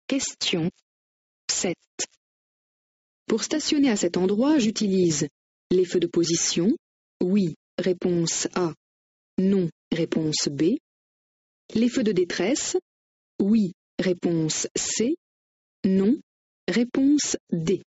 Question 7. Pour stationner à cet endroit, j'utilise les feux de position. Oui, réponse A. Non, réponse B. Les feux de détresse. Oui, réponse C. Non, réponse D.